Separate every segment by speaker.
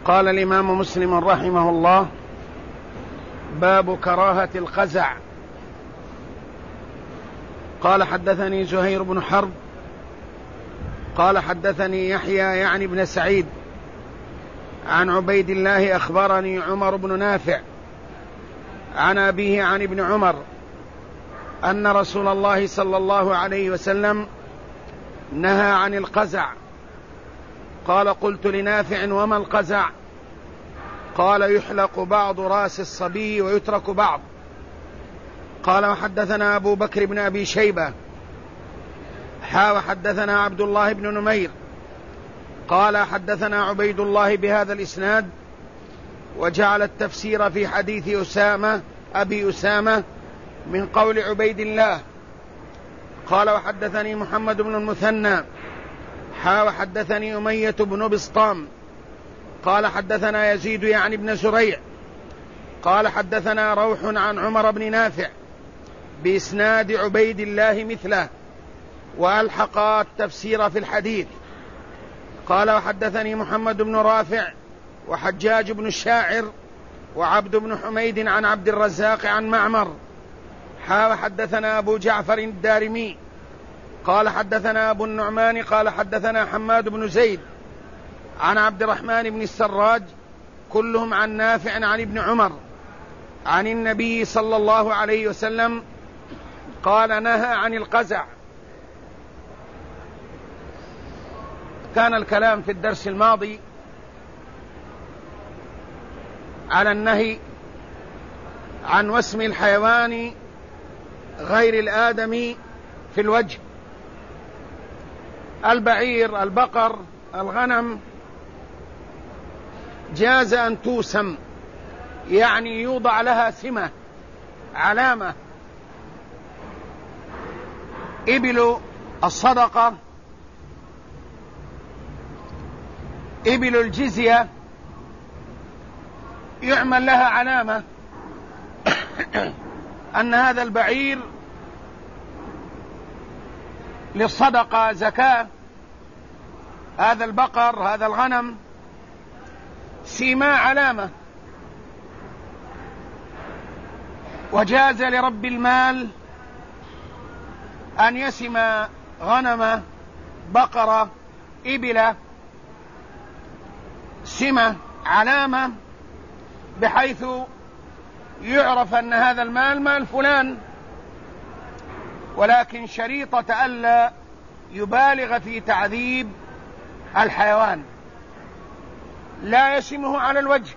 Speaker 1: قال الإمام مسلم رحمه الله: باب كراهة القزع. قال: حدثني زهير بن حرب قال: حدثني يحيى يعني بن سعيد عن عبيد الله أخبرني عمر بن نافع عن أبيه عن ابن عمر أن رسول الله صلى الله عليه وسلم نهى عن القزع. قال: قلت لنافع: وما القزع؟ قال: يحلق بعض رأس الصبي ويترك بعض. قال: وحدثنا أبو بكر بن أبي شيبة وحدثنا عبد الله بن نمير قال: حدثنا عبيد الله بهذا الإسناد، وجعل التفسير في حديث أبي أسامة من قول عبيد الله. قال: وحدثني محمد بن المثنى وحدثني أمية بن بسطام قال: حدثنا يزيد يعني بن زريع قال: حدثنا روح عن عمر بن نافع بإسناد عبيد الله مثله، وألحق التفسير في الحديث. قال: وحدثني محمد بن رافع وحجاج بن الشاعر وعبد بن حميد عن عبد الرزاق عن معمر وحدثنا أبو جعفر الدارمي قال: حدثنا أبو النعمان قال: حدثنا حماد بن زيد عن عبد الرحمن بن السراج كلهم عن نافع عن ابن عمر عن النبي صلى الله عليه وسلم قال: نهى عن القزع. كان الكلام في الدرس الماضي على النهي عن وسم الحيوان غير الآدمي في الوجه: البعير، البقر، الغنم جاز أن توسم، يعني يوضع لها سمة، علامة. إبل الصدقة، إبل الجزية يعمل لها علامة أن هذا البعير للصدقة زكاة، هذا البقر، هذا الغنم سيما علامة. وجاز لرب المال أن يسم غنم، بقرة، إبلة سمة، علامة، بحيث يعرف أن هذا المال مال فلان، ولكن شريطة ألا يبالغ في تعذيب الحيوان، لا يسمه على الوجه.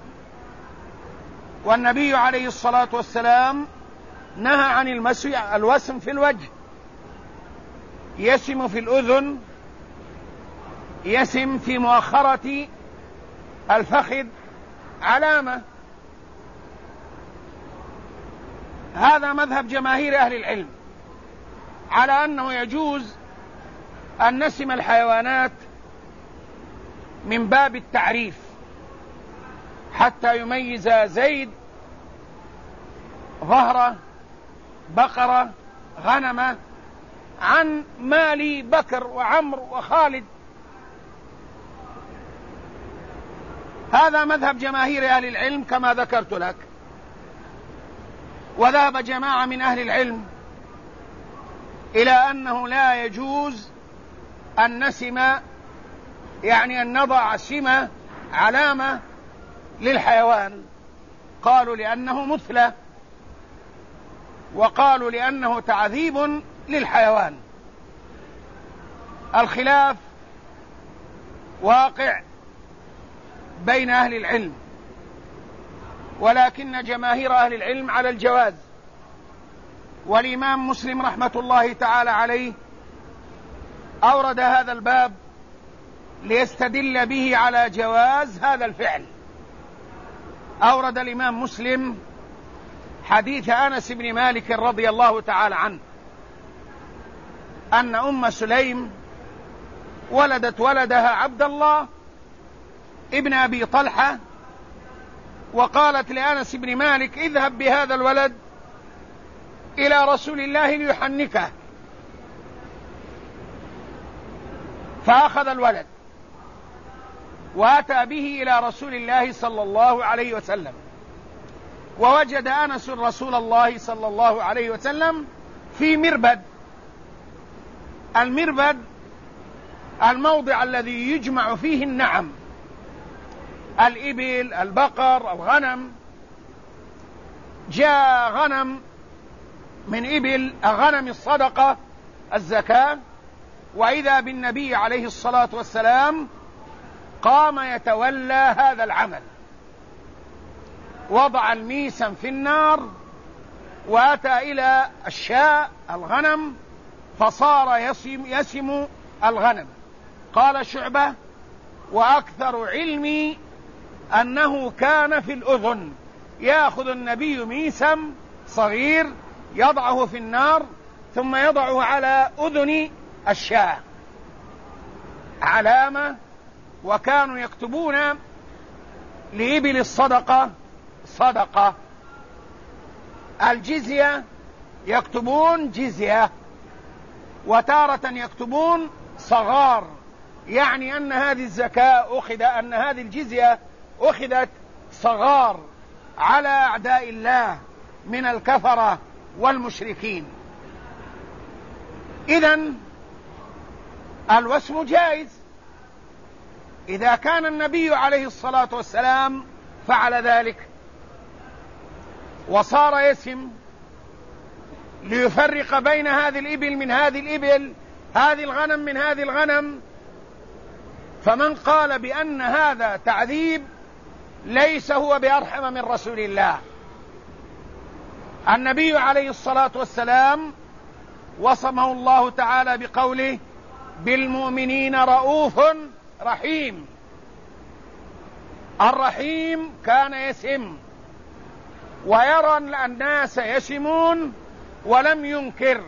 Speaker 1: والنبي عليه الصلاة والسلام نهى عن الوسم في الوجه، يسم في الأذن، يسم في مؤخرة الفخذ، علامة. هذا مذهب جماهير أهل العلم على أنه يجوز أن نسم الحيوانات من باب التعريف حتى يميز زيد ظهره، بقرة، غنمة عن مالي بكر وعمر وخالد. هذا مذهب جماهير أهل العلم كما ذكرت لك. وذهب جماعة من أهل العلم إلى أنه لا يجوز أن نسم، يعني أن نضع سمة، علامة للحيوان. قالوا لأنه مثلى، وقالوا لأنه تعذيب للحيوان. الخلاف واقع بين أهل العلم، ولكن جماهير أهل العلم على الجواز. والإمام مسلم رحمة الله تعالى عليه أورد هذا الباب ليستدل به على جواز هذا الفعل. أورد الإمام مسلم حديث أنس بن مالك رضي الله تعالى عنه أن أم سليم ولدت ولدها عبد الله ابن أبي طلحة، وقالت لأنس بن مالك: اذهب بهذا الولد إلى رسول الله ليحنكه. فأخذ الولد وأتى به إلى رسول الله صلى الله عليه وسلم، ووجد أنس رسول الله صلى الله عليه وسلم في مربد. المربد الموضع الذي يجمع فيه النعم، الإبل، البقر، الغنم. جاء غنم من إبل غنم الصدقة الزكاة، وإذا بالنبي عليه الصلاة والسلام قام يتولى هذا العمل، وضع الميسم في النار وأتى إلى الشاء الغنم فصار يسم الغنم. قال شعبة: وأكثر علمي أنه كان في الأذن، يأخذ النبي ميسم صغير يضعه في النار ثم يضعه على أذن الشاة علامة، وكانوا يكتبون لإبل الصدقة صدقة، الجزية يكتبون جزية، وتارة يكتبون صغار، يعني أن هذه الزكاة أن هذه الجزية أخذت صغار على أعداء الله من الكفرة والمشركين. إذن الوسم جائز إذا كان النبي عليه الصلاة والسلام فعل ذلك وصار يسم ليفرق بين هذه الإبل من هذه الإبل، هذه الغنم من هذه الغنم. فمن قال بأن هذا تعذيب ليس هو بأرحم من رسول الله. النبي عليه الصلاة والسلام وصمه الله تعالى بقوله: بالمؤمنين رؤوف رحيم. الرحيم كان يسم ويرى الناس يسمون ولم ينكر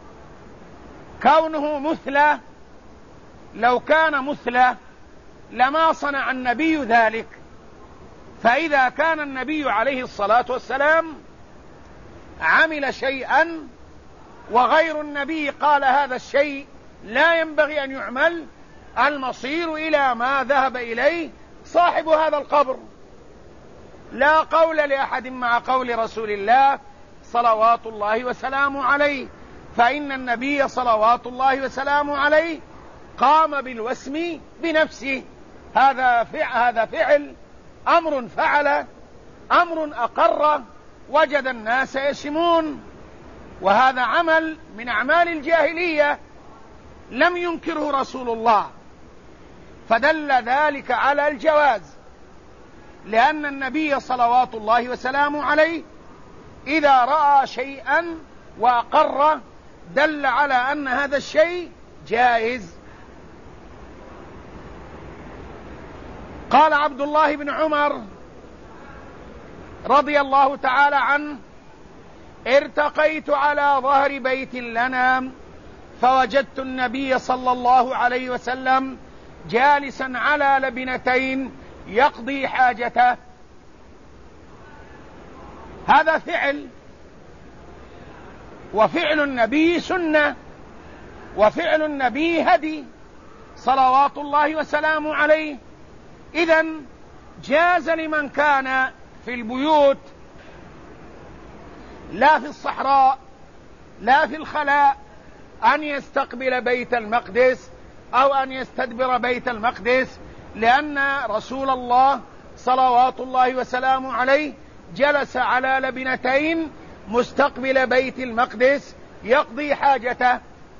Speaker 1: كونه مثلى. لو كان مثلى لما صنع النبي ذلك. فإذا كان النبي عليه الصلاة والسلام عمل شيئا وغير النبي قال هذا الشيء لا ينبغي أن يعمل، المصير إلى ما ذهب إليه صاحب هذا القبر. لا قول لأحد مع قول رسول الله صلوات الله وسلامه عليه، فإن النبي صلوات الله وسلامه عليه قام بالوسم بنفسه. هذا فعل، أمر فعل، أمر أقر، وجد الناس يسمون، وهذا عمل من أعمال الجاهلية لم ينكره رسول الله، فدل ذلك على الجواز، لأن النبي صلوات الله وسلامه عليه إذا رأى شيئا وأقر دل على أن هذا الشيء جائز. قال عبد الله بن عمر رضي الله تعالى عنه: ارتقيت على ظهر بيت لنا فوجدت النبي صلى الله عليه وسلم جالسا على لبنتين يقضي حاجته. هذا فعل، وفعل النبي سنة، وفعل النبي هدي صلوات الله وسلامه عليه. إذن جاز لمن كان في البيوت لا في الصحراء لا في الخلاء أن يستقبل بيت المقدس أو أن يستدبر بيت المقدس، لأن رسول الله صلوات الله وسلامه عليه جلس على لبنتين مستقبل بيت المقدس يقضي حاجته.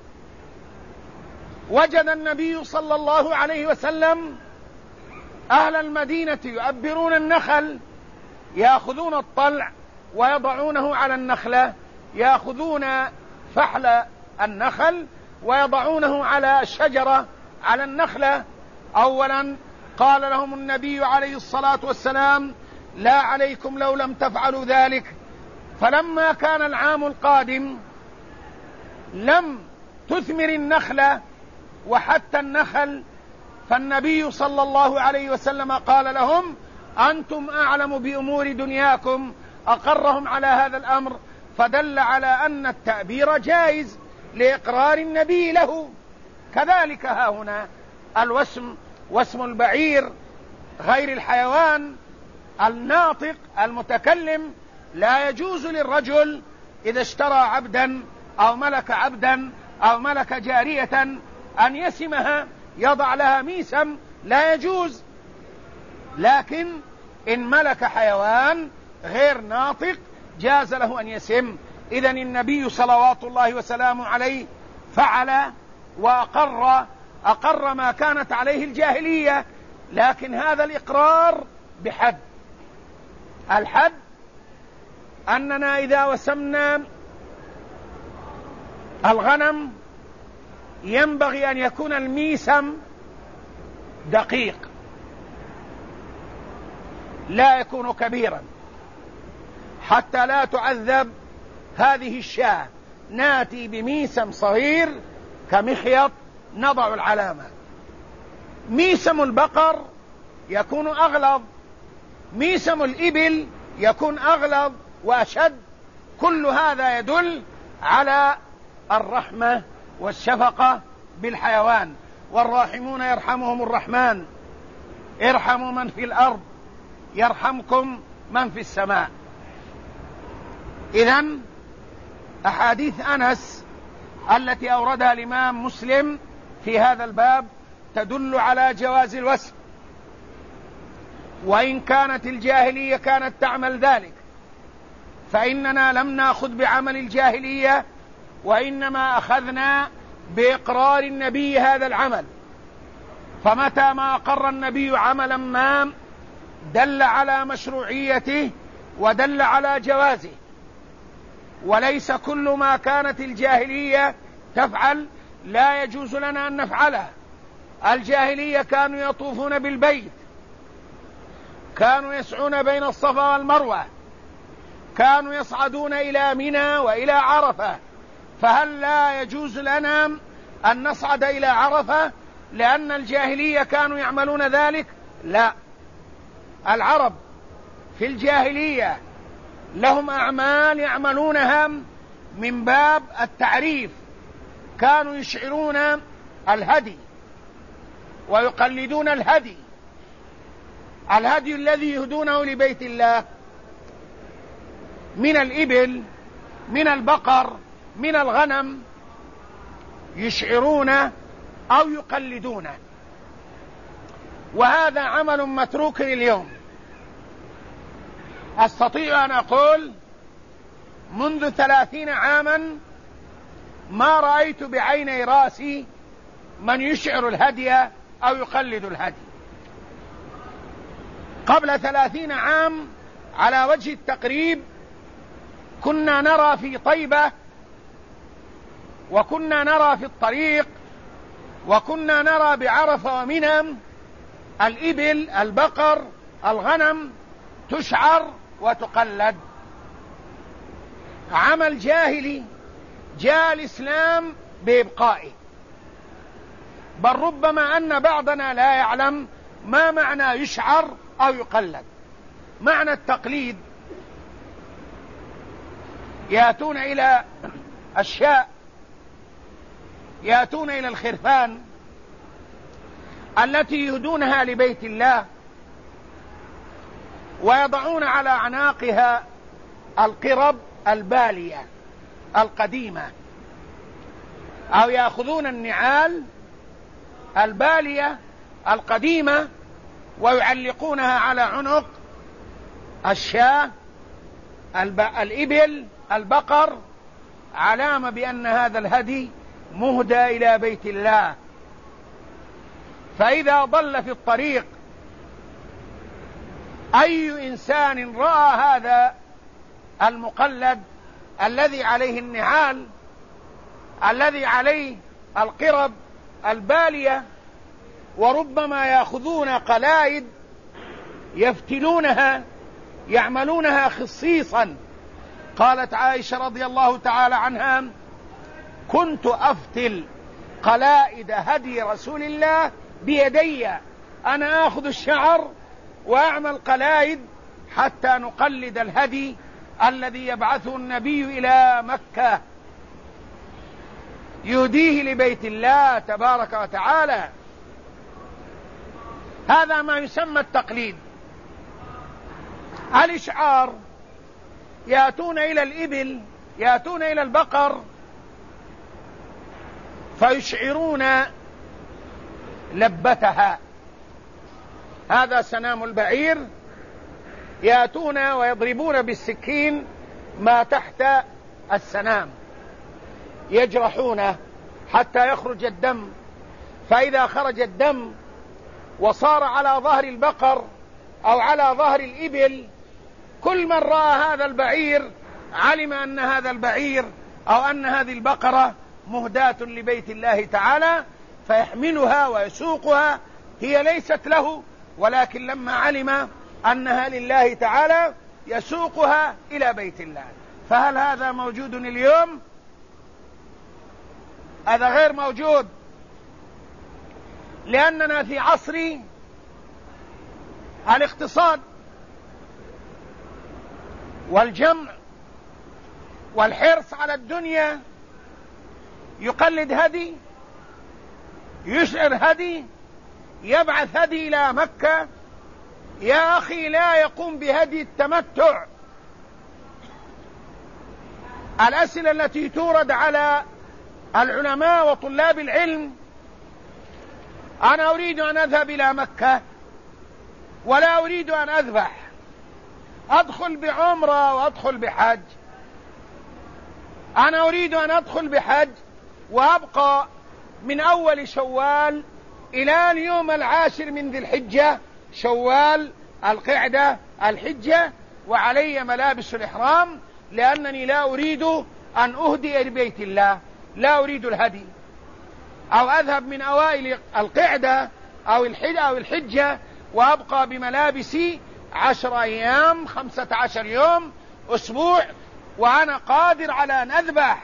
Speaker 1: وجد النبي صلى الله عليه وسلم أهل المدينة يؤبرون النخل، يأخذون الطلع ويضعونه على النخلة، يأخذون فحل النخل ويضعونه على الشجرة على النخلة. أولا قال لهم النبي عليه الصلاة والسلام: لا عليكم لو لم تفعلوا ذلك. فلما كان العام القادم لم تثمر النخلة وحتى النخل، فالنبي صلى الله عليه وسلم قال لهم: أنتم أعلم بأمور دنياكم، أقرهم على هذا الأمر، فدل على أن التأبير جائز لإقرار النبي له. كذلك ها هنا الوسم، وسم البعير غير الحيوان الناطق المتكلم لا يجوز للرجل إذا اشترى عبدا أو ملك عبدا أو ملك جارية أن يسمها، يضع لها ميسم، لا يجوز. لكن إن ملك حيوان غير ناطق جاز له أن يسم. إذن النبي صلوات الله وسلامه عليه فعل وأقر ما كانت عليه الجاهلية، لكن هذا الإقرار بحد. الحد أننا إذا وسمنا الغنم ينبغي أن يكون الميسم دقيق، لا يكون كبيرا، حتى لا تعذب هذه الشاة. ناتي بميسم صغير كمخيط نضع العلامة. ميسم البقر يكون أغلظ، ميسم الإبل يكون أغلظ وأشد. كل هذا يدل على الرحمة والشفقة بالحيوان. والراحمون يرحمهم الرحمن، ارحموا من في الأرض يرحمكم من في السماء. إذن أحاديث أنس التي أوردها الإمام مسلم في هذا الباب تدل على جواز الوسم، وإن كانت الجاهلية كانت تعمل ذلك، فإننا لم نأخذ بعمل الجاهلية، وإنما أخذنا بإقرار النبي هذا العمل. فمتى ما أقر النبي عملا ما دل على مشروعيته ودل على جوازه. وليس كل ما كانت الجاهلية تفعل لا يجوز لنا أن نفعله. الجاهلية كانوا يطوفون بالبيت، كانوا يسعون بين الصفا والمروة، كانوا يصعدون إلى منى وإلى عرفة، فهل لا يجوز لنا أن نصعد إلى عرفة لأن الجاهلية كانوا يعملون ذلك؟ لا. العرب في الجاهلية لهم أعمال يعملونها من باب التعريف. كانوا يشعرون الهدي ويقلدون الهدي الذي يهدونه لبيت الله من الإبل، من البقر، من الغنم، يشعرون أو يقلدون. وهذا عمل متروك اليوم. أستطيع أن أقول منذ 30 عاما ما رأيت بعيني راسي من يشعر الهدي أو يقلد الهدي. قبل 30 عام على وجه التقريب كنا نرى في طيبة، وكنا نرى في الطريق، وكنا نرى بعرفة ومنى الإبل، البقر، الغنم تشعر وتقلد. عمل جاهلي جاء الإسلام بإبقائه. بل ربما أن بعضنا لا يعلم ما معنى يشعر أو يقلد. معنى التقليد يأتون إلى الشاء، يأتون إلى الخرفان التي يهدونها لبيت الله، ويضعون على أعناقها القرب البالية القديمة، أو يأخذون النعال البالية القديمة ويعلقونها على عنق الشاة، الإبل، البقر، علامة بأن هذا الهدي مهدى إلى بيت الله. فإذا ضل في الطريق أي إنسان رأى هذا المقلد الذي عليه النعال، الذي عليه القرب البالية، وربما يأخذون قلائد يفتلونها يعملونها خصيصا. قالت عائشة رضي الله تعالى عنها: كنت أفتل قلائد هدي رسول الله بيدي، أنا أخذ الشعر وأعمل قلائد حتى نقلد الهدي الذي يبعثه النبي إلى مكة يهديه لبيت الله تبارك وتعالى. هذا ما يسمى التقليد. الإشعار، يأتون إلى الإبل، يأتون إلى البقر فيشعرون لبتها، هذا سنام البعير، يأتون ويضربون بالسكين ما تحت السنام، يجرحونه حتى يخرج الدم، فإذا خرج الدم وصار على ظهر البقر أو على ظهر الإبل، كل من رأى هذا البعير علم أن هذا البعير أو أن هذه البقرة مهداة لبيت الله تعالى، فيحملها ويسوقها. هي ليست له، ولكن لما علم أنها لله تعالى يسوقها إلى بيت الله. فهل هذا موجود اليوم؟ هذا غير موجود، لأننا في عصر الاقتصاد والجمع والحرص على الدنيا. يقلد هدي، يشعر هدي، يبعث هدي إلى مكة. يا أخي لا يقوم بهدي التمتع. الأسئلة التي تورد على العلماء وطلاب العلم: أنا أريد أن أذهب إلى مكة ولا أريد أن أذبح، أدخل بعمرة وأدخل بحج. أنا أريد أن أدخل بحج وأبقى من أول شوال إلى اليوم 10 من ذي الحجة، شوال، القعدة، الحجة، وعلي ملابس الإحرام، لأنني لا أريد أن أهدي لبيت الله، لا أريد الهدي. أو أذهب من أوائل القعدة أو الحجة وأبقى بملابسي 10 أيام، 15 يوم، أسبوع، وأنا قادر على أن أذبح.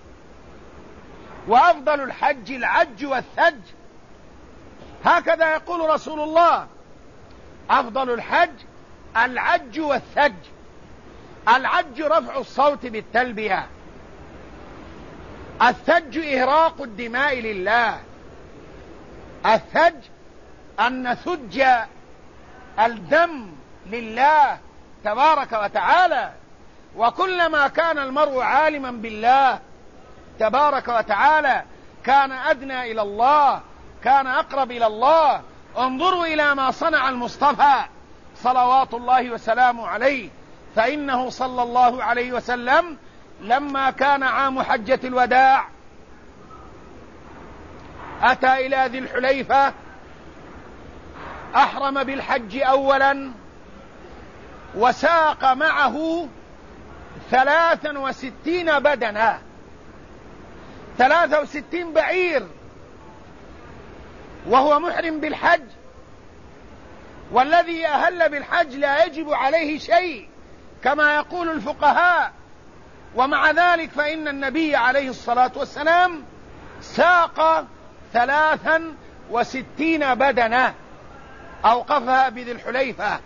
Speaker 1: وأفضل الحج العج والثج، هكذا يقول رسول الله: أفضل الحج العج والثج. العج رفع الصوت بالتلبية، الثج إهراق الدماء لله. الثج أن نثج الدم لله تبارك وتعالى. وكلما كان المرء عالما بالله تبارك وتعالى كان أدنى إلى الله، كان أقرب إلى الله. انظروا إلى ما صنع المصطفى صلوات الله وسلامه عليه، فإنه صلى الله عليه وسلم لما كان عام حجة الوداع أتى إلى ذي الحليفة، أحرم بالحج أولا، وساق معه 63 بدنة، 63 بعير، وهو محرم بالحج. والذي أهل بالحج لا يجب عليه شيء كما يقول الفقهاء، ومع ذلك فإن النبي عليه الصلاة والسلام ساق 63 بدنة، أوقفها بذي الحليفة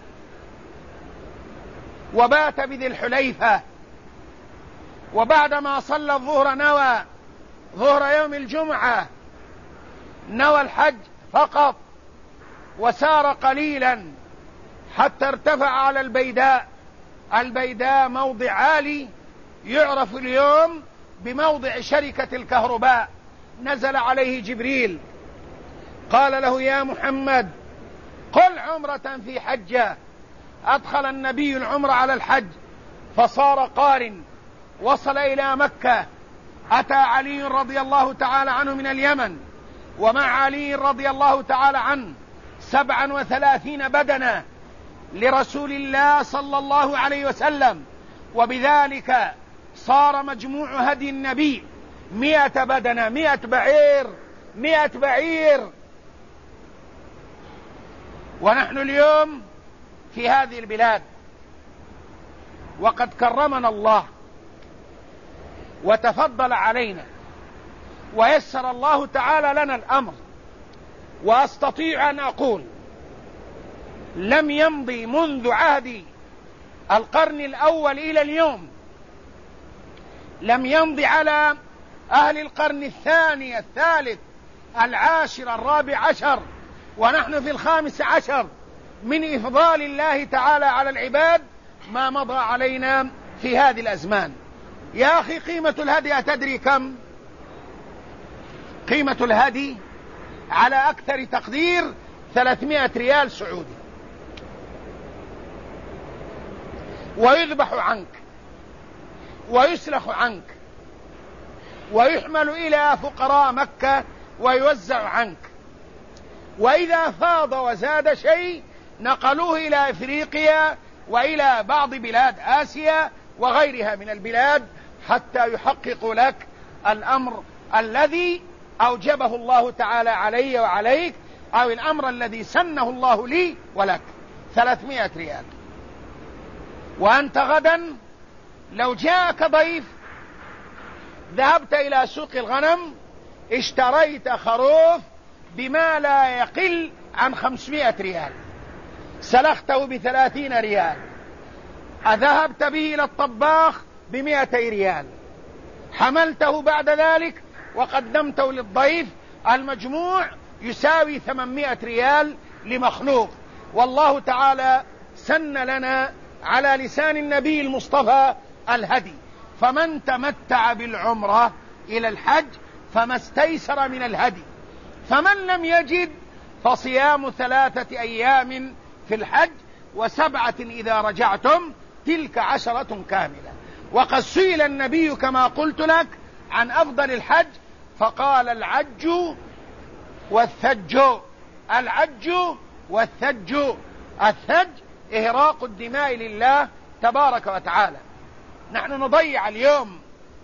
Speaker 1: وبات بذي الحليفة. وبعدما صلى الظهر نوى ظهر يوم الجمعة، نوى الحج فقط، وسار قليلا حتى ارتفع على البيداء. البيداء موضع عالي يعرف اليوم بموضع شركة الكهرباء. نزل عليه جبريل قال له: يا محمد قل عمرة في حجة. أدخل النبي العمر على الحج فصار قارن، وصل إلى مكة. أتى علي رضي الله تعالى عنه من اليمن، ومع علي رضي الله تعالى عنه 37 بدنة لرسول الله صلى الله عليه وسلم، وبذلك صار مجموع هدي النبي 100 بدنة، 100 بعير، 100 بعير. ونحن اليوم في هذه البلاد وقد كرمنا الله وتفضل علينا ويسر الله تعالى لنا الأمر، وأستطيع أن أقول لم يمضي منذ عهد القرن الأول إلى اليوم، لم يمضي على أهل القرن الثاني، الثالث، العاشر، الرابع عشر، ونحن في 15 من إفضال الله تعالى على العباد ما مضى علينا في هذه الأزمان. يا أخي قيمة الهدي أتدري كم؟ قيمة الهدي على أكثر تقدير 300 ريال سعودي، ويذبح عنك ويسلخ عنك ويحمل إلى فقراء مكة ويوزع عنك، وإذا فاض وزاد شيء نقلوه إلى إفريقيا وإلى بعض بلاد آسيا وغيرها من البلاد حتى يحققوا لك الأمر الذي أوجبه الله تعالى علي وعليك، أو الأمر الذي سنه الله لي ولك. 300 ريال. وأنت غدا لو جاءك ضيف ذهبت إلى سوق الغنم اشتريت خروف بما لا يقل عن 500 ريال، سلخته ب30 ريال، أذهبت به إلى الطباخ ب200 ريال، حملته بعد ذلك وقدمته للضيف، المجموع يساوي 800 ريال لمخلوق. والله تعالى سن لنا على لسان النبي المصطفى الهدي، فمن تمتع بالعمرة إلى الحج فما استيسر من الهدي، فمن لم يجد فصيام 3 أيام في الحج و7 إذا رجعتم تلك 10 كاملة. وقد سئل النبي كما قلت لك عن أفضل الحج فقال العج والثج. العج والثج، الثج إهراق الدماء لله تبارك وتعالى. نحن نضيع اليوم،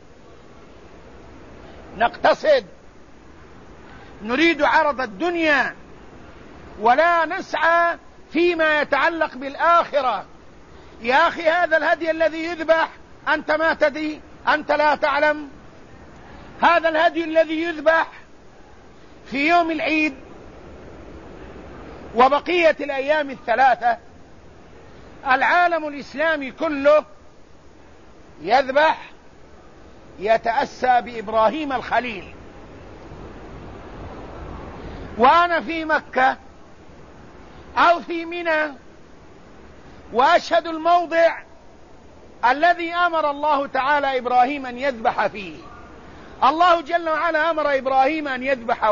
Speaker 1: نقتصد، نريد عرض الدنيا ولا نسعى فيما يتعلق بالآخرة. يا أخي هذا الهدي الذي يذبح أنت ما تدري، أنت لا تعلم. هذا الهدي الذي يذبح في يوم العيد وبقية الأيام 3 العالم الإسلامي كله يذبح يتأسى بإبراهيم الخليل. وأنا في مكة أو في منى وأشهد الموضع الذي أمر الله تعالى إبراهيم أن يذبح فيه. الله جل وعلا أمر إبراهيم أن يذبح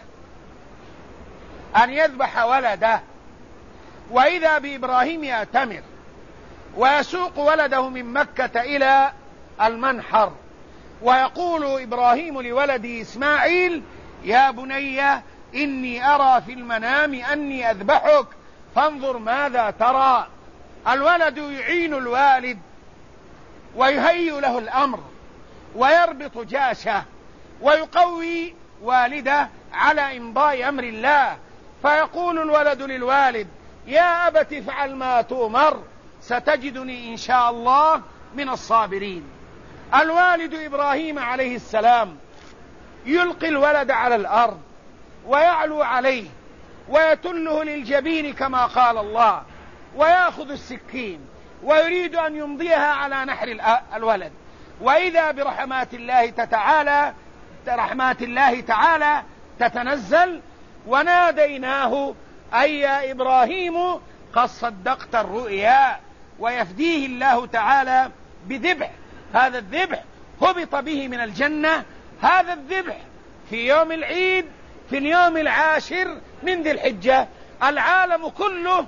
Speaker 1: ولده، وإذا بإبراهيم يأتمر ويسوق ولده من مكة إلى المنحر، ويقول إبراهيم لولده إسماعيل: يا بني إني أرى في المنام أني أذبحك فانظر ماذا ترى. الولد يعين الوالد ويهيئ له الأمر ويربط جاشه ويقوي والده على إمضاء أمر الله، فيقول الولد للوالد: يا أبت افعل ما تؤمر ستجدني إن شاء الله من الصابرين. الوالد إبراهيم عليه السلام يلقي الولد على الأرض ويعلو عليه ويتله للجبين كما قال الله، ويأخذ السكين ويريد أن يمضيها على نحر الولد، وإذا برحمات الله تعالى تتنزل: وناديناه أي يا إبراهيم قد صدقت الرؤيا، ويفديه الله تعالى بذبح. هذا الذبح هبط به من الجنة، هذا الذبح في يوم العيد في اليوم 10 من ذي الحجة. العالم كله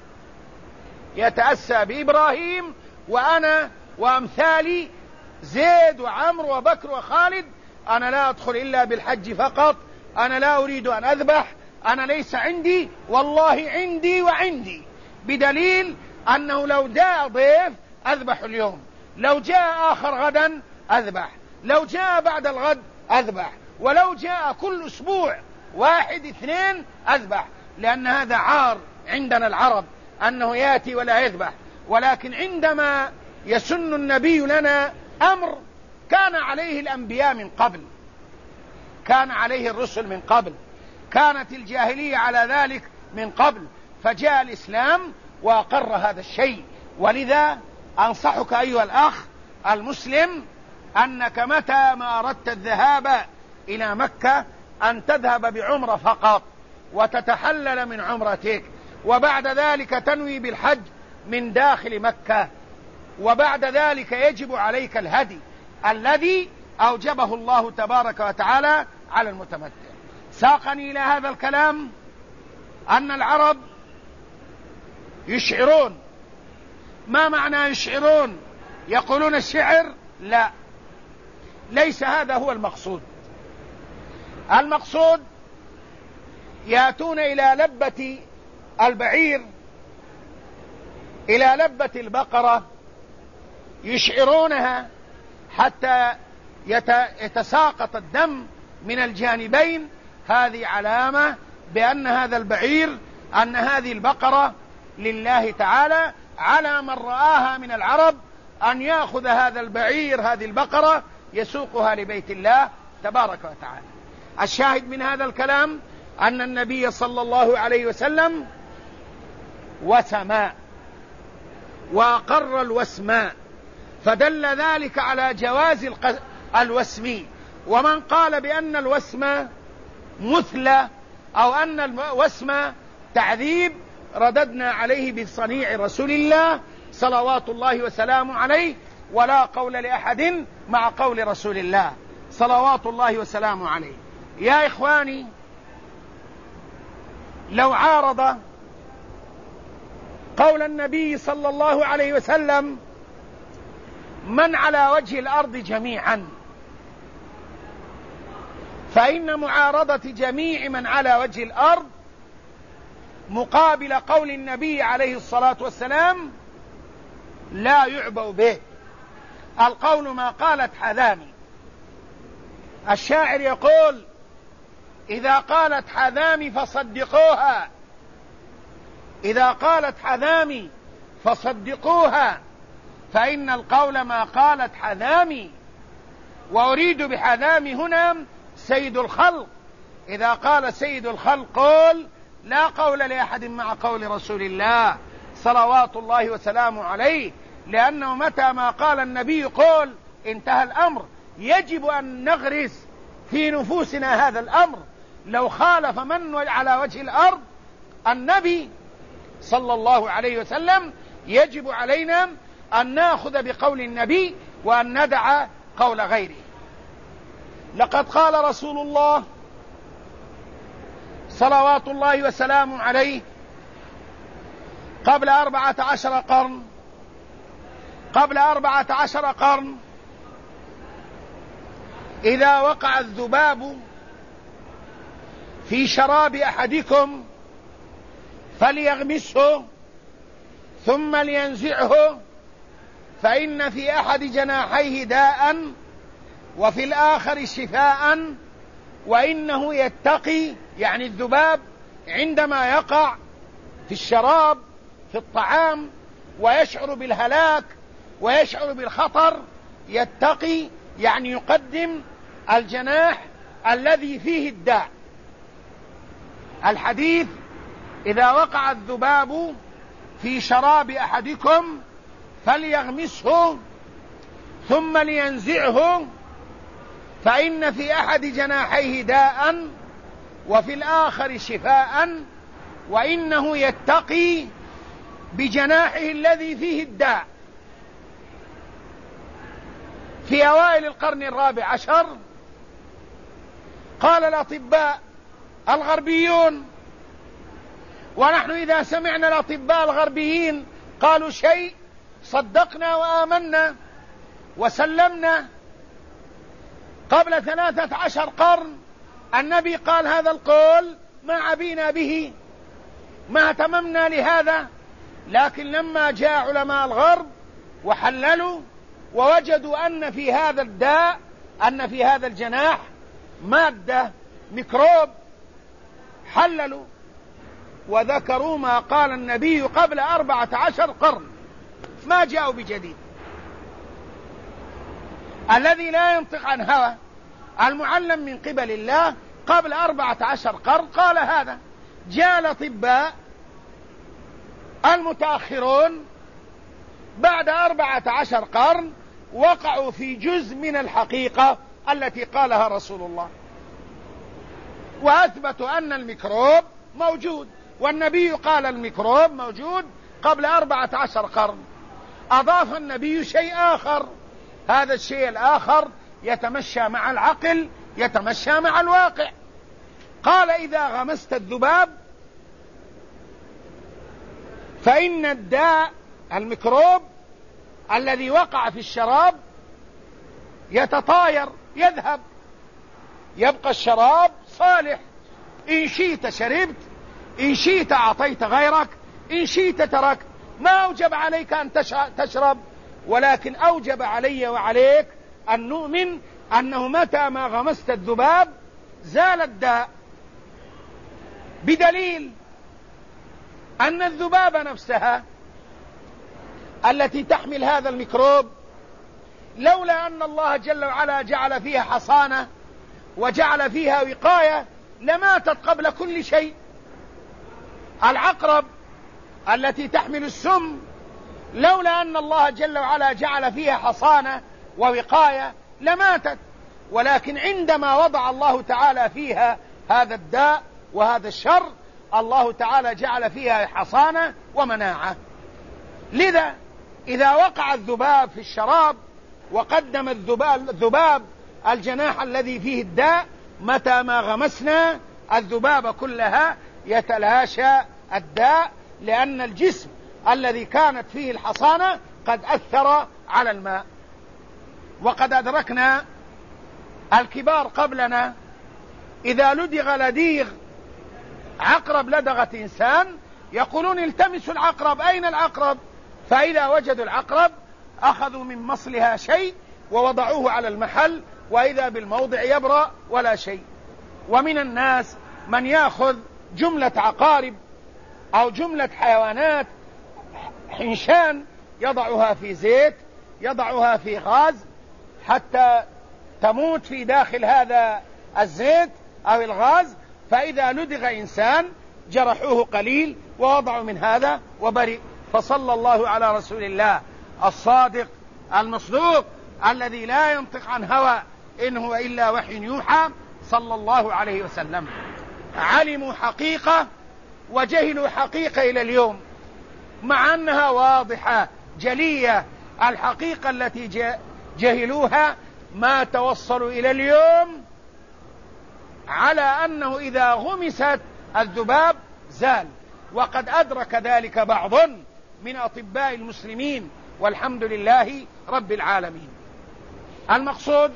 Speaker 1: يتأسى بإبراهيم، وأنا وأمثالي زيد وعمر وبكر وخالد أنا لا أدخل إلا بالحج فقط، أنا لا أريد أن أذبح، أنا ليس عندي، والله عندي وعندي، بدليل أنه لو جاء ضيف أذبح اليوم، لو جاء آخر غدا أذبح، لو جاء بعد الغد أذبح، ولو جاء كل أسبوع 1 2 أذبح، لأن هذا عار عندنا العرب أنه يأتي ولا يذبح. ولكن عندما يسن النبي لنا أمر كان عليه الأنبياء من قبل، كان عليه الرسل من قبل، كانت الجاهلية على ذلك من قبل، فجاء الإسلام وأقر هذا الشيء. ولذا أنصحك أيها الأخ المسلم أنك متى ما أردت الذهاب إلى مكة أن تذهب بعمرة فقط، وتتحلل من عمرتك، وبعد ذلك تنوي بالحج من داخل مكة، وبعد ذلك يجب عليك الهدي الذي أوجبه الله تبارك وتعالى على المتمتع. ساقني إلى هذا الكلام أن العرب يشعرون. ما معنى يشعرون؟ يقولون الشعر؟ لا، ليس هذا هو المقصود. المقصود يأتون إلى لبة البعير، إلى لبة البقرة، يشعرونها حتى يتساقط الدم من الجانبين. هذه علامة بأن هذا البعير، أن هذه البقرة لله تعالى، على من رآها من العرب أن يأخذ هذا البعير، هذه البقرة، يسوقها لبيت الله تبارك وتعالى. الشاهد من هذا الكلام أن النبي صلى الله عليه وسلم وسم وأقر الوسم، فدل ذلك على جواز الوسم. ومن قال بأن الوسم مثلى أو أن الوسم تعذيب رددنا عليه بصنيع رسول الله صلوات الله وسلامه عليه، ولا قول لأحد مع قول رسول الله صلوات الله وسلامه عليه. يا إخواني، لو عارض قول النبي صلى الله عليه وسلم من على وجه الأرض جميعا، فإن معارضة جميع من على وجه الأرض مقابل قول النبي عليه الصلاة والسلام لا يعبأ به. القول ما قالت حذامي. الشاعر يقول إذا قالت حذامي فصدقوها، إذا قالت حذامي فصدقوها، فإن القول ما قالت حذامي. وأريد بحذامي هنا سيد الخلق. إذا قال سيد الخلق قول، لا قول لأحد مع قول رسول الله صلوات الله وسلامه عليه، لأنه متى ما قال النبي قول انتهى الأمر. يجب أن نغرس في نفوسنا هذا الأمر. لو خالف من على وجه الأرض النبي صلى الله عليه وسلم، يجب علينا أن نأخذ بقول النبي وأن ندع قول غيره. لقد قال رسول الله صلوات الله وسلامه عليه قبل 14 قرن إذا وقع الذباب في شراب أحدكم فليغمسه ثم لينزعه، فإن في أحد جناحيه داء وفي الآخر شفاء، وإنه يتقي، يعني الذباب عندما يقع في الشراب في الطعام ويشعر بالهلاك ويشعر بالخطر، يتقي يعني يقدم الجناح الذي فيه الداء. الحديث إذا وقع الذباب في شراب أحدكم فليغمسه ثم لينزعه، فإن في أحد جناحيه داء وفي الآخر شفاء، وإنه يتقي بجناحه الذي فيه الداء. في أوائل القرن 14 قال الأطباء الغربيون، ونحن إذا سمعنا الأطباء الغربيين قالوا شيء صدقنا وآمنا وسلمنا. قبل 13 قرن النبي قال هذا القول، ما عبينا به، ما اهتممنا لهذا. لكن لما جاء علماء الغرب وحللوا ووجدوا أن في هذا الداء، أن في هذا الجناح مادة ميكروب، حللوا وذكروا ما قال النبي قبل 14 قرن، ما جاءوا بجديد. الذي لا ينطق عن هوى، المعلم من قبل الله، قبل 14 قرن قال هذا. جاء الأطباء المتأخرون بعد 14 قرن وقعوا في جزء من الحقيقة التي قالها رسول الله، وأثبتوا أن الميكروب موجود، والنبي قال الميكروب موجود قبل 14 قرن. أضاف النبي شيء آخر، هذا الشيء الآخر يتمشى مع العقل، يتمشى مع الواقع. قال إذا غمست الذباب فإن الداء الميكروب الذي وقع في الشراب يتطاير يذهب، يبقى الشراب صالح، إن شئت شربت، إن شئت أعطيت غيرك، إن شئت تركت. ما أوجب عليك أن تشرب، ولكن أوجب علي وعليك أن نؤمن أنه متى ما غمست الذباب زال الداء، بدليل أن الذبابة نفسها التي تحمل هذا الميكروب لولا أن الله جل وعلا جعل فيها حصانة وجعل فيها وقاية لماتت قبل كل شيء. العقرب التي تحمل السم لولا أن الله جل وعلا جعل فيها حصانة ووقاية لماتت، ولكن عندما وضع الله تعالى فيها هذا الداء وهذا الشر الله تعالى جعل فيها حصانة ومناعة. لذا إذا وقع الذباب في الشراب وقدم الذباب الجناح الذي فيه الداء، متى ما غمسنا الذبابة كلها يتلاشى الداء، لأن الجسم الذي كانت فيه الحصانة قد أثر على الماء. وقد أدركنا الكبار قبلنا إذا لدغ لديغ عقرب لدغة إنسان يقولون التمسوا العقرب، أين العقرب؟ فإذا وجدوا العقرب أخذوا من مصلها شيء ووضعوه على المحل، وإذا بالموضع يبرأ ولا شيء. ومن الناس من يأخذ جملة عقارب أو جملة حيوانات حنشان يضعها في زيت، يضعها في غاز حتى تموت في داخل هذا الزيت أو الغاز، فإذا لدغ إنسان جرحوه قليل ووضعوا من هذا وبرئ. فصلى الله على رسول الله الصادق المصدوق الذي لا ينطق عن هوى إن هو إلا وحي يوحى صلى الله عليه وسلم. علموا حقيقة وجهلوا حقيقة إلى اليوم، مع أنها واضحة جلية. الحقيقة التي جهلوها ما توصلوا إلى اليوم على أنه إذا غمست الذباب زال، وقد أدرك ذلك بعض من أطباء المسلمين والحمد لله رب العالمين. المقصود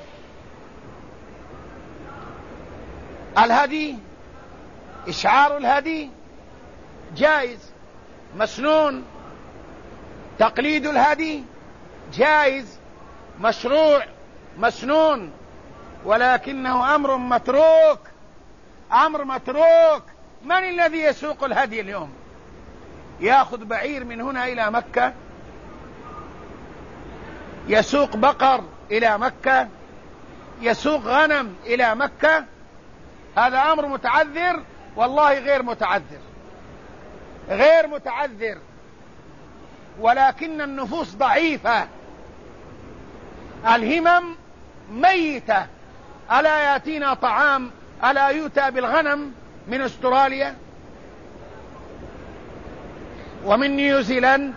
Speaker 1: الهدي، إشعار الهدي جائز مسنون، تقليد الهدي جائز مشروع مسنون، ولكنه أمر متروك. أمر متروك. من الذي يسوق الهدي اليوم؟ يأخذ بعير من هنا إلى مكة، يسوق بقر إلى مكة، يسوق غنم إلى مكة. هذا أمر متعذر؟ والله غير متعذر، غير متعذر، ولكن النفوس ضعيفة، الهمم ميتة. ألا يأتينا طعام، ألا يؤتى بالغنم من أستراليا ومن نيوزيلاند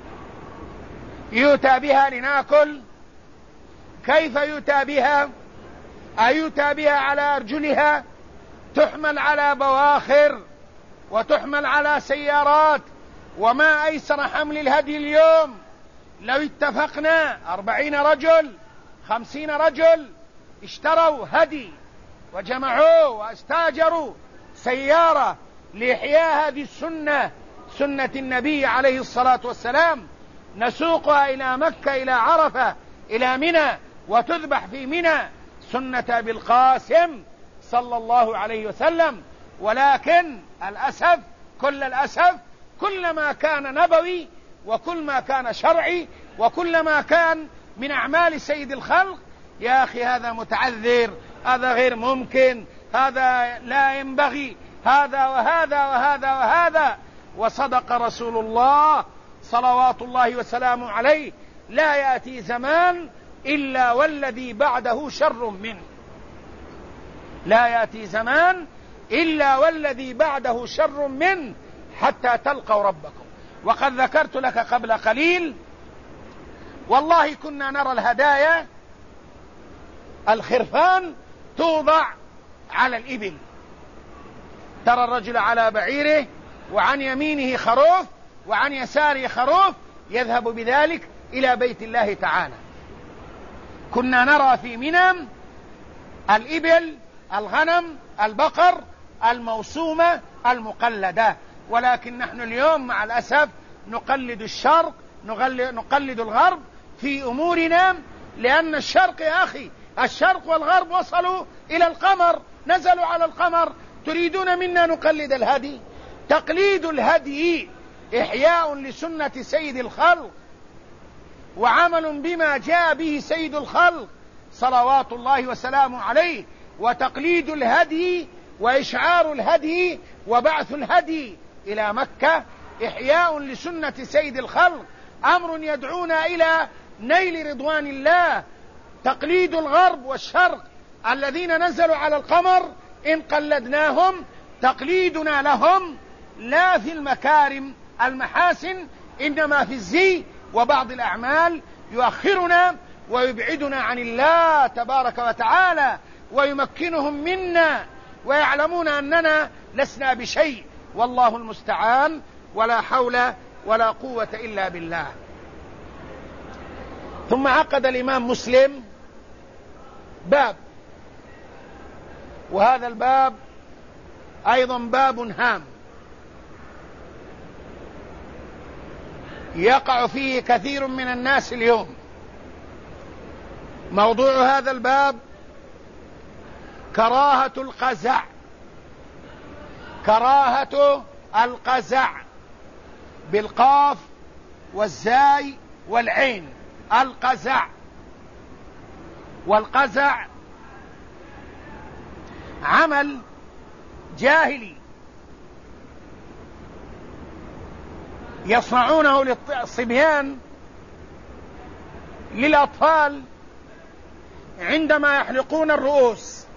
Speaker 1: يؤتى بها لناكل؟ كيف يؤتى بها؟ أيؤتى بها على أرجلها؟ تحمل على بواخر وتحمل على سيارات. وما أيسر حمل الهدي اليوم. لو اتفقنا 40 رجل 50 رجل اشتروا هدي وجمعوه واستاجروا سيارة لإحياء هذه السنة، سنة النبي عليه الصلاة والسلام، نسوقها إلى مكة، إلى عرفة، إلى منى، وتذبح في منى سنة أبي القاسم صلى الله عليه وسلم. ولكن الأسف، كل الأسف، كل ما كان نبوي وكل ما كان شرعي وكل ما كان من أعمال سيد الخلق، يا أخي هذا متعذر، هذا غير ممكن، هذا لا ينبغي، هذا وهذا وهذا وهذا. وصدق رسول الله صلوات الله وسلامه عليه: لا يأتي زمان إلا والذي بعده شر منه. لا يأتي زمان إلا والذي بعده شر منه حتى تلقوا ربكم. وقد ذكرت لك قبل قليل والله كنا نرى الهدايا الخرفان توضع على الإبل، ترى الرجل على بعيره وعن يمينه خروف وعن يساره خروف يذهب بذلك إلى بيت الله تعالى. كنا نرى في منى الإبل، الغنم، البقر الموسومة المقلدة، ولكن نحن اليوم مع الأسف نقلد الشرق، نقلد الغرب في أمورنا، لأن الشرق يا أخي، الشرق والغرب وصلوا إلى القمر، نزلوا على القمر، تريدون منا نقلد الهدي؟ تقليد الهدي إحياء لسنة سيد الخلق وعمل بما جاء به سيد الخلق صلوات الله وسلامه عليه، وتقليد الهدي وإشعار الهدي وبعث الهدي إلى مكة إحياء لسنة سيد الخلق، أمر يدعونا إلى نيل رضوان الله. تقليد الغرب والشرق الذين نزلوا على القمر إن قلدناهم تقليدنا لهم لا في المكارم المحاسن، إنما في الزي وبعض الأعمال يؤخرنا ويبعدنا عن الله تبارك وتعالى، ويمكنهم منا ويعلمون أننا لسنا بشيء، والله المستعان، ولا حول ولا قوة إلا بالله. ثم عقد الإمام مسلم باب، وهذا الباب أيضا باب هام يقع فيه كثير من الناس اليوم. موضوع هذا الباب كراهة القزع، كراهة القزع بالقاف والزاي والعين، القزع. والقزع عمل جاهلي يصنعونه للصبيان للأطفال عندما يحلقون الرؤوس.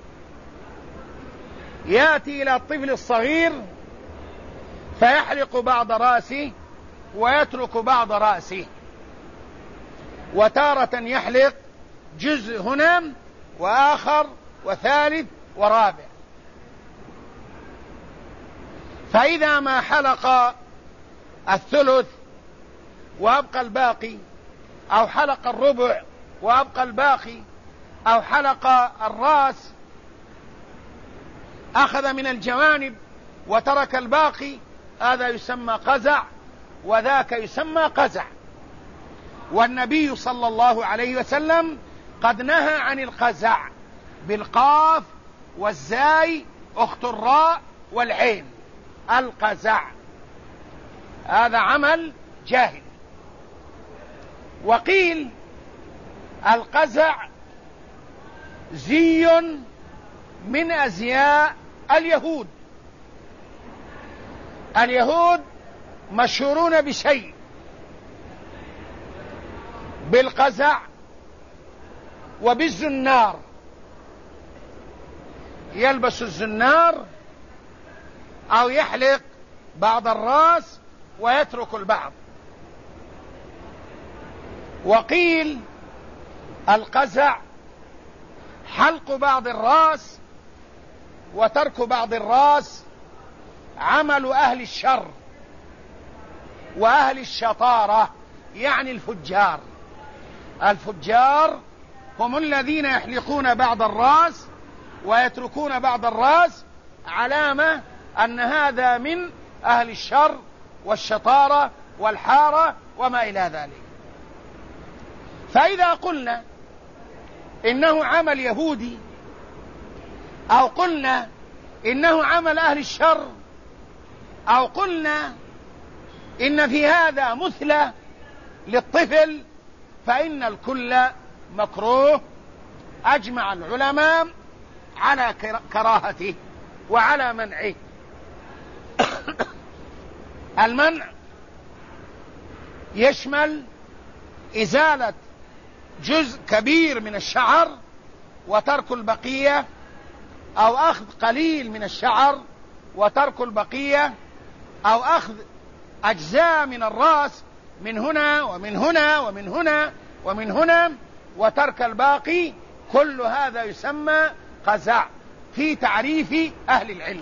Speaker 1: يأتي إلى الطفل الصغير فيحلق بعض رأسه ويترك بعض رأسه، وتارة يحلق جزء هنا وآخر وثالث ورابع، فإذا ما حلق الثلث وأبقى الباقي، أو حلق الربع وأبقى الباقي، أو حلق الرأس أخذ من الجوانب وترك الباقي، هذا يسمى قزع وذاك يسمى قزع. والنبي صلى الله عليه وسلم قد نهى عن القزع بالقاف والزاي أخت الراء والعين، القزع هذا عمل جاهل. وقيل القزع زي من أزياء اليهود. اليهود مشهورون بشيء، بالقزع وبالزنار، يلبس الزنار أو يحلق بعض الرأس ويترك البعض. وقيل القزع حلق بعض الرأس وترك بعض الرأس عمل أهل الشر وأهل الشطارة، يعني الفجار. الفجار هم الذين يحلقون بعض الرأس ويتركون بعض الرأس، علامة أن هذا من أهل الشر والشطارة والحارة وما إلى ذلك. فإذا قلنا إنه عمل يهودي، أو قلنا إنه عمل أهل الشر، أو قلنا إن في هذا مثلى للطفل، فإن الكل مكروه. أجمع العلماء على كراهته وعلى منعه. المنع يشمل إزالة جزء كبير من الشعر وترك البقية، أو أخذ قليل من الشعر وترك البقية، أو أخذ أجزاء من الرأس من هنا ومن هنا ومن هنا ومن هنا وترك الباقي، كل هذا يسمى قزع في تعريف أهل العلم.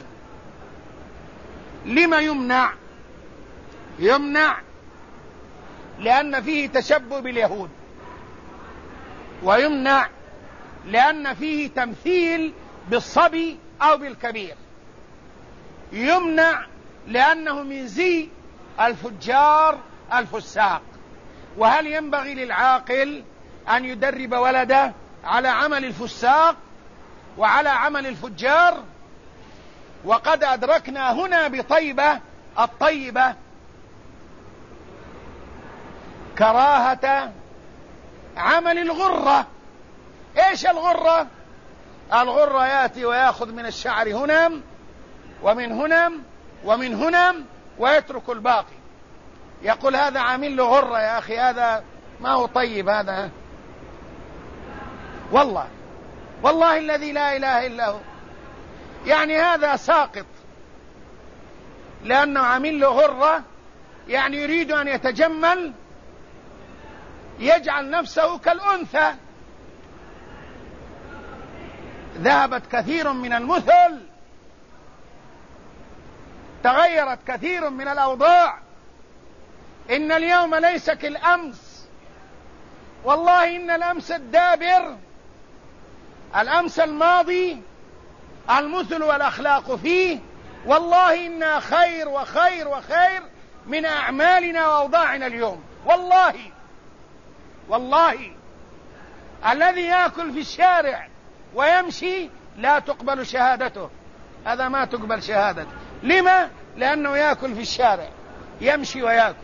Speaker 1: لما يمنع؟ يمنع لأن فيه تشبه باليهود، ويمنع لأن فيه تمثيل بالصبي أو بالكبير، يمنع لأنه من زي الفجار الفساق. وهل ينبغي للعاقل أن يدرب ولده على عمل الفساق وعلى عمل الفجار؟ وقد أدركنا هنا بطيبة الطيبة كراهة عمل الغرة. ايش الغرة؟ الغرة يأتي ويأخذ من الشعر هنا ومن هنا ومن هنا ويترك الباقي، يقول هذا عامل له غرة. يا أخي هذا ما هو طيب هذا، والله الذي لا إله إلا هو، يعني هذا ساقط لأنه عامل له غرة، يعني يريد أن يتجمل، يجعل نفسه كالأنثى. ذهبت كثير من المثل، تغيرت كثير من الأوضاع. إن اليوم ليس كالأمس، والله إن الأمس الدابر، الأمس الماضي المثل والأخلاق فيه، والله إنا خير وخير وخير من أعمالنا وأوضاعنا اليوم. والله الذي يأكل في الشارع ويمشي لا تقبل شهادته، هذا ما تقبل شهادته. لما؟ لأنه يأكل في الشارع، يمشي ويأكل.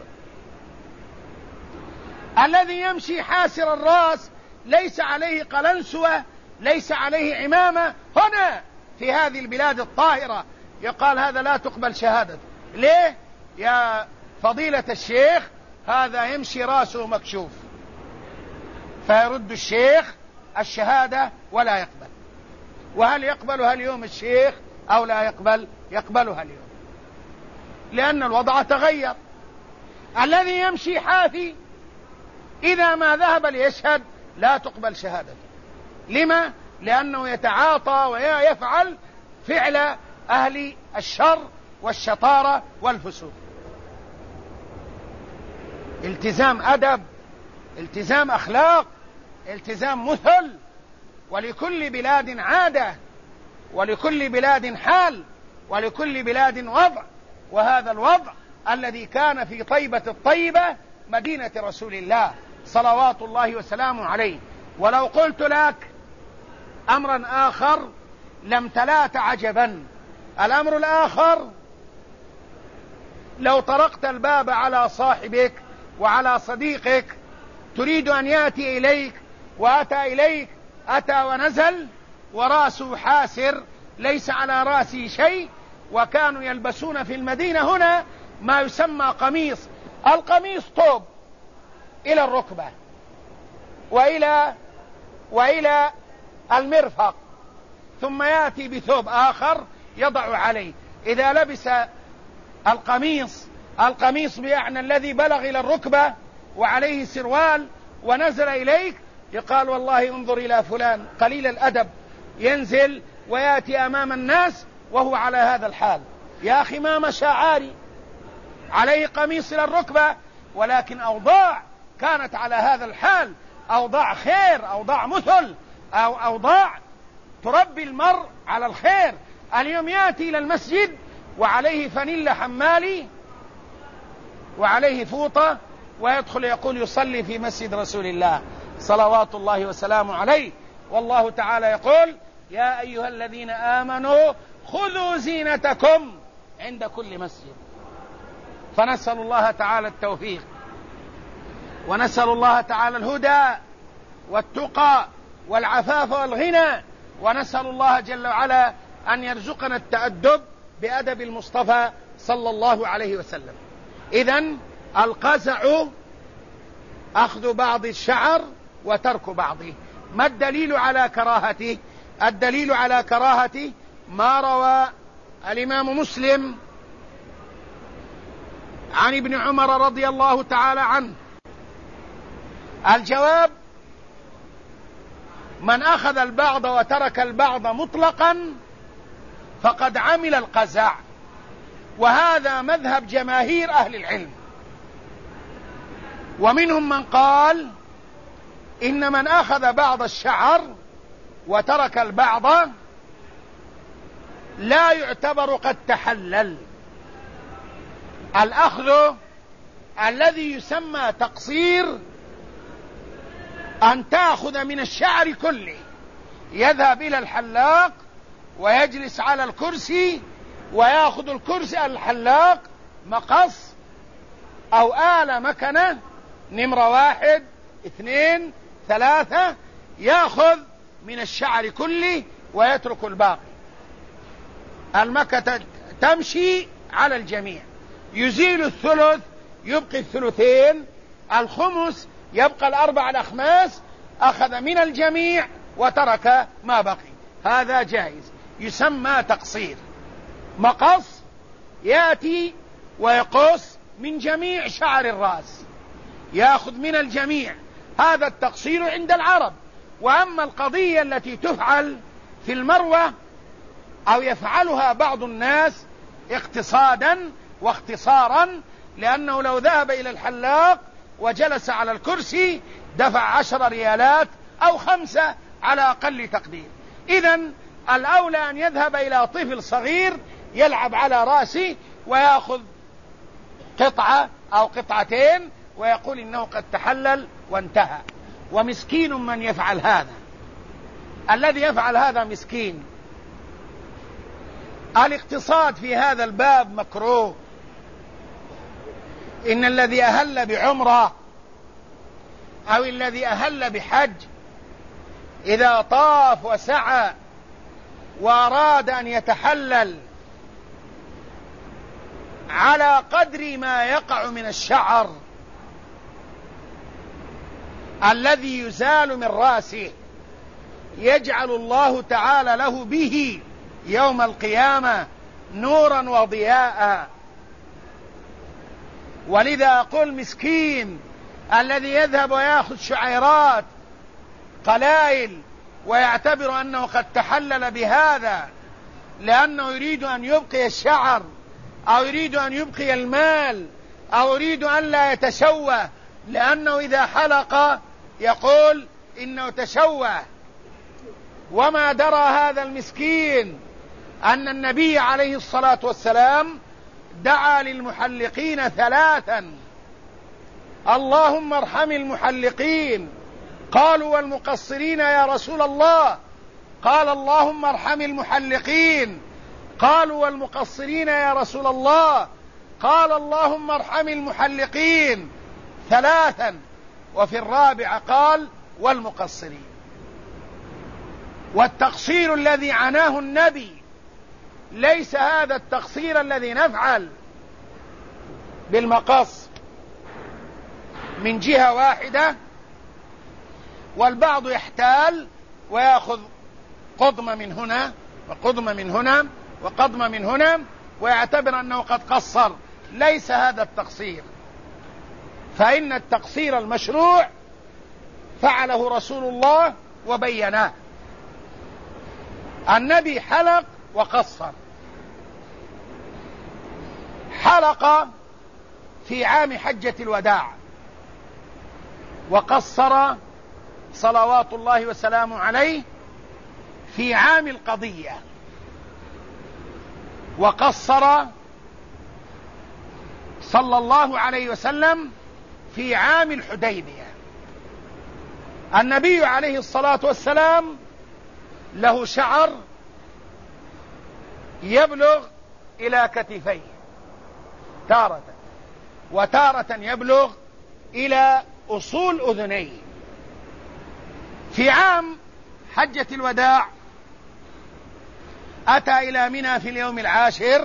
Speaker 1: الذي يمشي حاسر الرأس ليس عليه قلنسوة، ليس عليه عمامة، هنا في هذه البلاد الطاهرة يقال هذا لا تقبل شهادته. ليه؟ يا فضيلة الشيخ هذا يمشي رأسه مكشوف، فيرد الشيخ الشهادة ولا يقبل. وهل يقبلها اليوم الشيخ أو لا يقبل؟ يقبلها اليوم، لأن الوضع تغير. الذي يمشي حافي إذا ما ذهب ليشهد لا تقبل شهادته. لما؟ لأنه يتعاطى ويفعل فعل أهل الشر والشطارة والفسوق. التزام أدب، التزام أخلاق، التزام مثل. ولكل بلاد عادة، ولكل بلاد حال، ولكل بلاد وضع. وهذا الوضع الذي كان في طيبة الطيبة مدينة رسول الله صلوات الله وسلامه عليه. ولو قلت لك أمرا آخر لم تلات عجبا. الأمر الآخر، لو طرقت الباب على صاحبك وعلى صديقك تريد أن يأتي إليك، وأتى إليك، أتى ونزل ورأسه حاسر ليس على رأسه شيء، وكانوا يلبسون في المدينة هنا ما يسمى قميص. القميص طوب إلى الركبة وإلى المرفق، ثم يأتي بثوب آخر يضع عليه. إذا لبس القميص بمعنى الذي بلغ إلى الركبة وعليه سروال ونزل إليك، يقال والله انظر إلى فلان قليل الأدب، ينزل ويأتي أمام الناس وهو على هذا الحال. يا أخي ما مشى عاري، عليه قميص إلى الركبة، ولكن أوضاع كانت على هذا الحال، أوضاع خير، أوضاع مثل، أو أوضاع تربي المرء على الخير. اليوم يأتي إلى المسجد وعليه فانيلا حمالي وعليه فوطة، ويدخل يقول يصلي في مسجد رسول الله صلوات الله وسلامه عليه. والله تعالى يقول يا أيها الذين آمنوا خذوا زينتكم عند كل مسجد. فنسأل الله تعالى التوفيق، ونسأل الله تعالى الهدى والتقى والعفاف والغنى، ونسأل الله جل وعلا أن يرزقنا التأدب بأدب المصطفى صلى الله عليه وسلم. إذن القزع أخذ بعض الشعر وترك بعضه. ما الدليل على كراهته؟ الدليل على كراهة ما روى الإمام مسلم عن ابن عمر رضي الله تعالى عنه. الجواب: من أخذ البعض وترك البعض مطلقا فقد عمل القزع، وهذا مذهب جماهير أهل العلم. ومنهم من قال إن من أخذ بعض الشعر وترك البعض لا يعتبر قد تحلل. الأخذ الذي يسمى تقصير أن تأخذ من الشعر كله، يذهب إلى الحلاق ويجلس على الكرسي ويأخذ الكرسي الحلاق مقص أو آلة مكنة نمرة 1 2 3، يأخذ من الشعر كله ويترك الباقي. المكنة تمشي على الجميع، يزيل الثلث يبقي الثلثين، الخمس يبقى الأربع الأخماس، أخذ من الجميع وترك ما بقي، هذا جائز، يسمى تقصير. مقص يأتي ويقص من جميع شعر الرأس، يأخذ من الجميع، هذا التقصير عند العرب. وأما القضية التي تفعل في المروة أو يفعلها بعض الناس اقتصادا واختصارا، لأنه لو ذهب إلى الحلاق وجلس على الكرسي دفع 10 ريالات أو 5 على أقل تقدير. إذن الأولى أن يذهب إلى طفل صغير يلعب على رأسه ويأخذ قطعة أو قطعتين ويقول إنه قد تحلل وانتهى. ومسكين من يفعل هذا، الذي يفعل هذا مسكين. الاقتصاد في هذا الباب مكروه. إن الذي أهل بعمرة أو الذي أهل بحج إذا طاف وسعى وأراد أن يتحلل على قدر ما يقع من الشعر الذي يزال من رأسه يجعل الله تعالى له به يوم القيامة نورا وضياء. ولذا أقول مسكين الذي يذهب ويأخذ شعيرات قلائل ويعتبر أنه قد تحلل بهذا لأنه يريد أن يبقي الشعر أو يريد أن يبقي المال أو يريد أن لا يتشوه، لأنه إذا حلق يقول إنه تشوه. وما درى هذا المسكين أن النبي عليه الصلاة والسلام دعا للمحلقين 3: اللهم ارحم المحلقين. قالوا والمقصرين يا رسول الله؟ قال اللهم ارحم المحلقين. قالوا والمقصرين يا رسول الله؟ قال اللهم ارحم المحلقين 3. وفي الرابعة قال والمقصرين. والتقصير الذي عناه النبي ليس هذا التقصير الذي نفعل بالمقص من جهة واحدة، والبعض يحتال ويأخذ قضمة من هنا وقضمة من هنا وقضمة من هنا ويعتبر أنه قد قصر. ليس هذا التقصير، فإن التقصير المشروع فعله رسول الله وبيناه. النبي حلق وقصر. حلق في عام حجة الوداع وقصر صلوات الله وسلامه عليه في عام القضية، وقصر صلى الله عليه وسلم في عام الحديبية. النبي عليه الصلاة والسلام له شعر يبلغ إلى كتفيه تارة، وتارة يبلغ إلى أصول أذنيه. في عام حجة الوداع أتى إلى منى في اليوم 10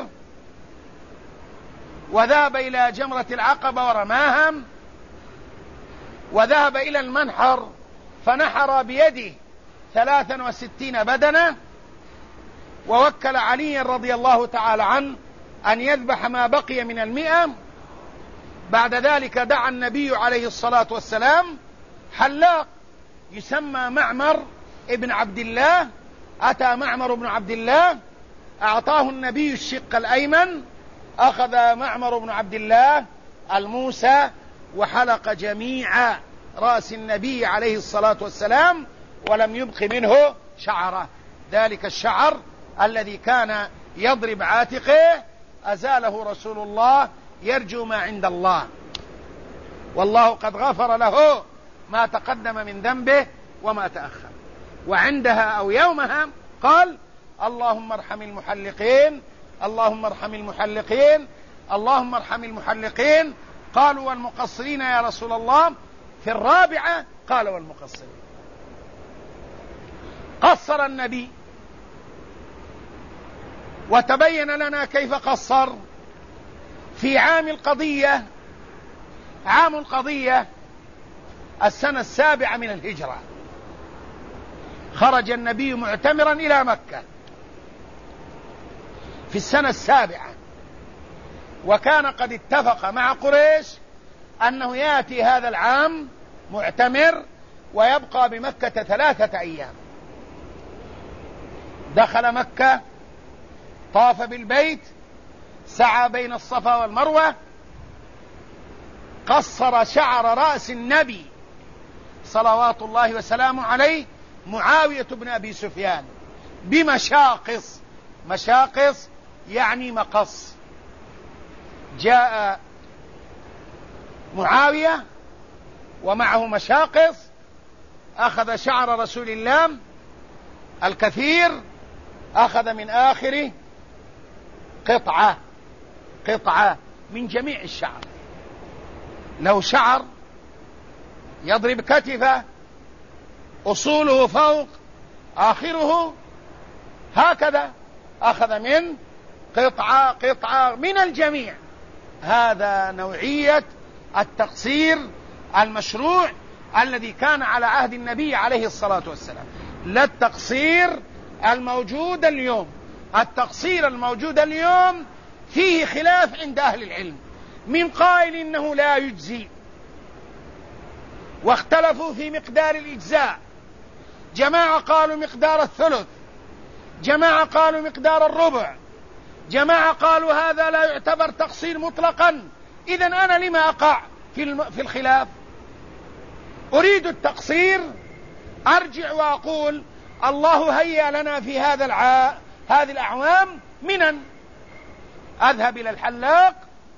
Speaker 1: وذهب إلى جمرة العقبة ورماها، وذهب إلى المنحر فنحر بيده 63 بدنة، ووكل علي رضي الله تعالى عنه أن يذبح ما بقي من 100. بعد ذلك دعا النبي عليه الصلاة والسلام حلاق يسمى معمر ابن عبد الله. أتى معمر بن عبد الله، أعطاه النبي الشق الأيمن، أخذ معمر بن عبد الله الموسى وحلق جميع رأس النبي عليه الصلاة والسلام، ولم يبق منه شعره. ذلك الشعر الذي كان يضرب عاتقه أزاله رسول الله يرجو ما عند الله، والله قد غفر له ما تقدم من ذنبه وما تأخر. وعندها أو يومها قال: اللهم ارحم المحلقين، اللهم ارحم المحلقين، اللهم ارحم المحلقين. قالوا: والمقصرين يا رسول الله؟ في الرابعة قال: والمقصرين. قصر النبي، وتبين لنا كيف قصر في عام القضية. عام القضية السنة 7 من الهجرة، خرج النبي معتمرا إلى مكة في السنة 7، وكان قد اتفق مع قريش أنه يأتي هذا العام معتمر ويبقى بمكة 3 أيام. دخل مكة، طاف بالبيت، سعى بين الصفا والمروة، قصر شعر رأس النبي صلوات الله وسلامه عليه معاوية بن أبي سفيان بمشاقص. مشاقص يعني مقص. جاء معاوية ومعه مشاقص، أخذ شعر رسول الله الكثير، أخذ من آخره قطعة من جميع الشعر. لو شعر يضرب كتفه، أصوله فوق، آخره هكذا، أخذ من قطعة من الجميع. هذا نوعية التقصير المشروع الذي كان على عهد النبي عليه الصلاة والسلام، لا التقصير الموجود اليوم. التقصير الموجود اليوم فيه خلاف عند أهل العلم، من قائل إنه لا يجزي، واختلفوا في مقدار الإجزاء. جماعة قالوا مقدار الثلث، جماعة قالوا مقدار الربع، جماعة قالوا هذا لا يعتبر تقصير مطلقا. إذن أنا لما أقع في الخلاف؟ أريد التقصير، أرجع وأقول: الله هيأ لنا في هذه الأعوام منن. أذهب إلى الحلاق،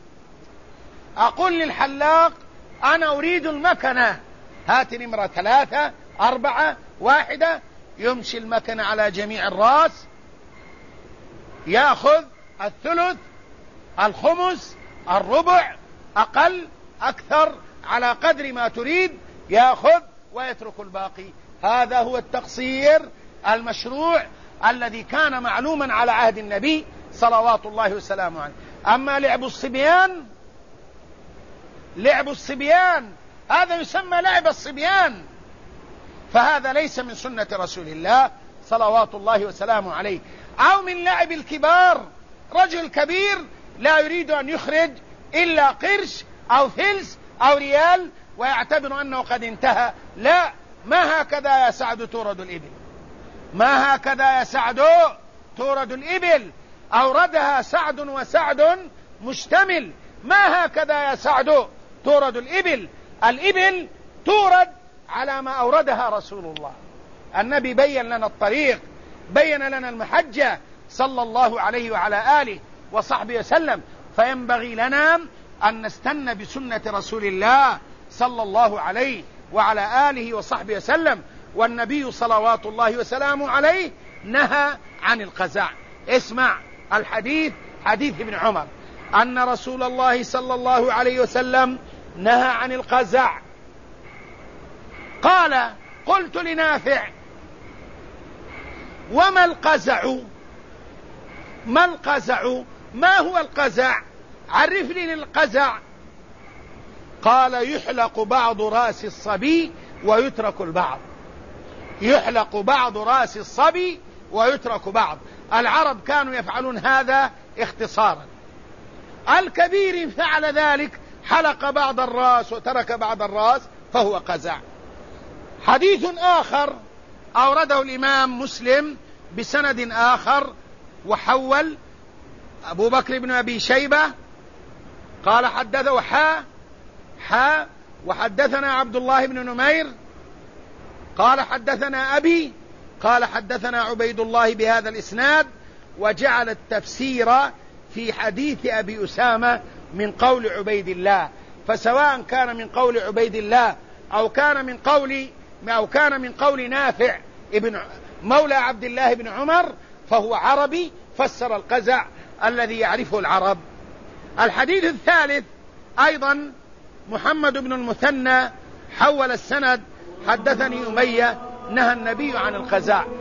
Speaker 1: أقول للحلاق: أنا أريد المكنة، هات نمرة 3 4 1. يمشي المكنة على جميع الرأس، يأخذ الثلث، الخمس، الربع، أقل أكثر على قدر ما تريد، يأخذ ويترك الباقي. هذا هو التقصير المشروع الذي كان معلوما على عهد النبي صلوات الله وسلامه عليه. أما لعب الصبيان هذا يسمى لعب الصبيان، فهذا ليس من سنة رسول الله صلوات الله وسلامه عليه. أو من لعب الكبار، رجل كبير لا يريد أن يخرج إلا قرش أو فلس أو ريال ويعتبر أنه قد انتهى. لا، ما هكذا يا سعد تورد الإبل، ما هكذا يا سعد تورد الإبل. أوردها سعد وسعد مشتمل. ما هكذا يا سعد تورد الإبل. الإبل تورد على ما أوردها رسول الله. النبي بين لنا الطريق، بين لنا المحجة صلى الله عليه وعلى آله وصحبه وسلم، فينبغي لنا أن نستنى بسنة رسول الله صلى الله عليه وعلى آله وصحبه وسلم. والنبي صلوات الله وسلامه عليه نهى عن القزع. اسمع الحديث، حديث ابن عمر، أن رسول الله صلى الله عليه وسلم نهى عن القزع. قال: قلت لنافع: وما القزع؟ ما القزع؟ ما هو القزع؟ عرفني للقزع. قال: يحلق بعض رأس الصبي ويترك البعض. يحلق بعض رأس الصبي ويترك بعض. العرب كانوا يفعلون هذا اختصارا. الكبير فعل ذلك، حلق بعض الرأس وترك بعض الرأس، فهو قزع. حديث آخر أورده الإمام مسلم بسند آخر وحول: أبو بكر بن أبي شيبة قال حدثه وحدثنا عبد الله بن نمير قال حدثنا أبي قال حدثنا عبيد الله بهذا الإسناد، وجعل التفسير في حديث أبي أسامة من قول عبيد الله، فسواء كان من قول عبيد الله أو كان من قول نافع ابن مولى عبد الله بن عمر، فهو عربي فسر القزع الذي يعرفه العرب. الحديث الثالث أيضا محمد بن المثنى حول السند: حدثني أمية نهى النبي عن القزع.